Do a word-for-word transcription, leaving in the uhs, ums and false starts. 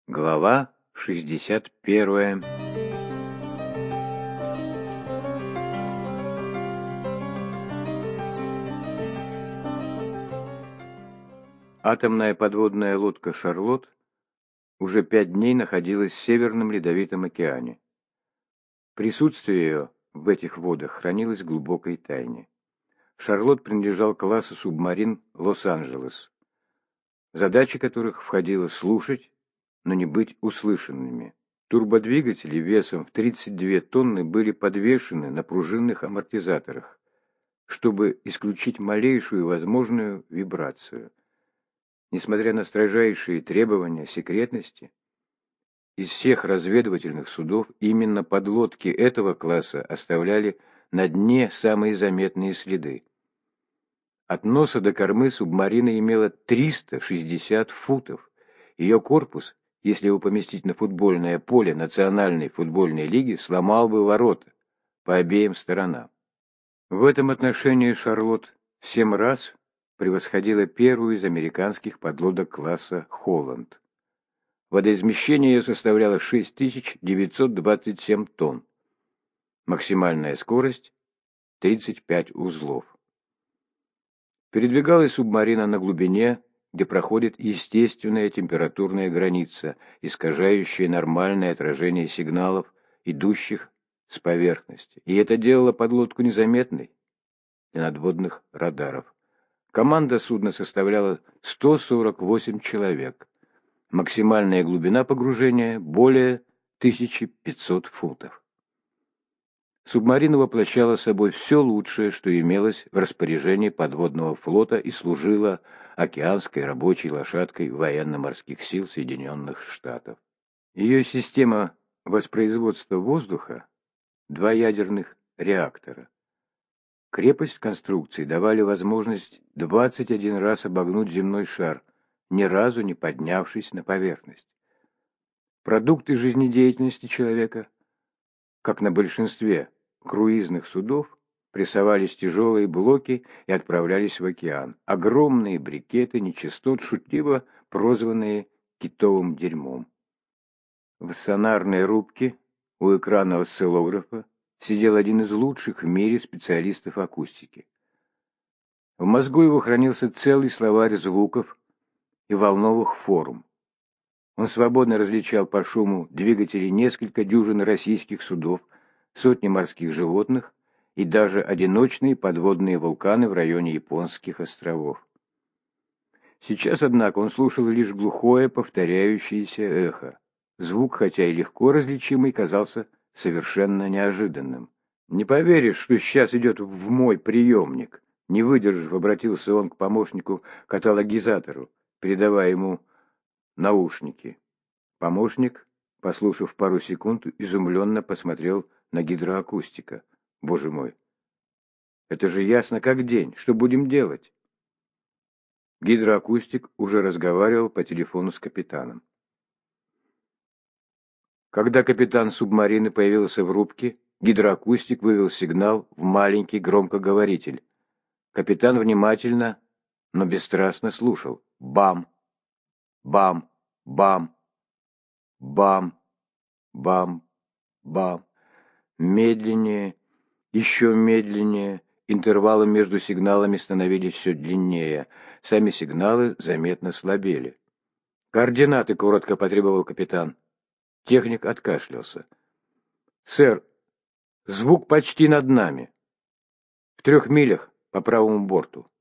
Глава шестьдесят первая. Атомная подводная лодка «Шарлотт» уже пять дней находилась в Северном Ледовитом океане. Присутствие ее в этих водах хранилось в глубокой тайне. «Шарлотт» принадлежал классу субмарин «Лос-Анджелес», задача которых входила слушать, но не быть услышанными. Турбодвигатели весом в тридцать две тонны были подвешены на пружинных амортизаторах, чтобы исключить малейшую возможную вибрацию. Несмотря на строжайшие требования секретности, из всех разведывательных судов именно подлодки этого класса оставляли на дне самые заметные следы. От носа до кормы субмарина имела триста шестьдесят футов. Ее корпус, если его поместить на футбольное поле Национальной футбольной лиги, сломал бы ворота по обеим сторонам. В этом отношении «Шарлотт» в семь раз превосходила первую из американских подлодок класса «Холланд». Водоизмещение ее составляло шесть тысяч девятьсот двадцать семь тонн. Максимальная скорость – тридцать пять узлов. Передвигалась субмарина на глубине, где проходит естественная температурная граница, искажающая нормальное отражение сигналов, идущих с поверхности. И это делало подлодку незаметной для надводных радаров. Команда судна составляла сто сорок восемь человек. Максимальная глубина погружения – более тысячи пятисот футов. Субмарина воплощала собой все лучшее, что имелось в распоряжении подводного флота и служила океанской рабочей лошадкой военно-морских сил Соединенных Штатов. Ее система воспроизводства воздуха – два ядерных реактора. Крепость конструкции давали возможность двадцать один раз обогнуть земной шар, ни разу не поднявшись на поверхность. Продукты жизнедеятельности человека, как на большинстве круизных судов, прессовались тяжелые блоки и отправлялись в океан. Огромные брикеты нечистот, шутливо прозванные китовым дерьмом. В сонарной рубке у экрана осциллографа сидел один из лучших в мире специалистов акустики. В мозгу его хранился целый словарь звуков и волновых форм. Он свободно различал по шуму двигателей несколько дюжин российских судов, сотни морских животных и даже одиночные подводные вулканы в районе японских островов. Сейчас, однако, он слушал лишь глухое повторяющееся эхо. Звук, хотя и легко различимый, казался совершенно неожиданным. «Не поверишь, что сейчас идет в мой приемник?» Не выдержав, обратился он к помощнику-каталогизатору, передавая ему наушники. Помощник, послушав пару секунд, изумленно посмотрел на гидроакустика. «Боже мой! Это же ясно как день! Что будем делать?» Гидроакустик уже разговаривал по телефону с капитаном. Когда капитан субмарины появился в рубке, гидроакустик вывел сигнал в маленький громкоговоритель. Капитан внимательно, но бесстрастно слушал. Бам! Бам! Бам! Бам! Бам! Бам! Медленнее, еще медленнее. Интервалы между сигналами становились все длиннее. Сами сигналы заметно слабели. «Координаты», — коротко потребовал капитан. Техник откашлялся. «Сэр, звук почти над нами. В трех милях по правому борту».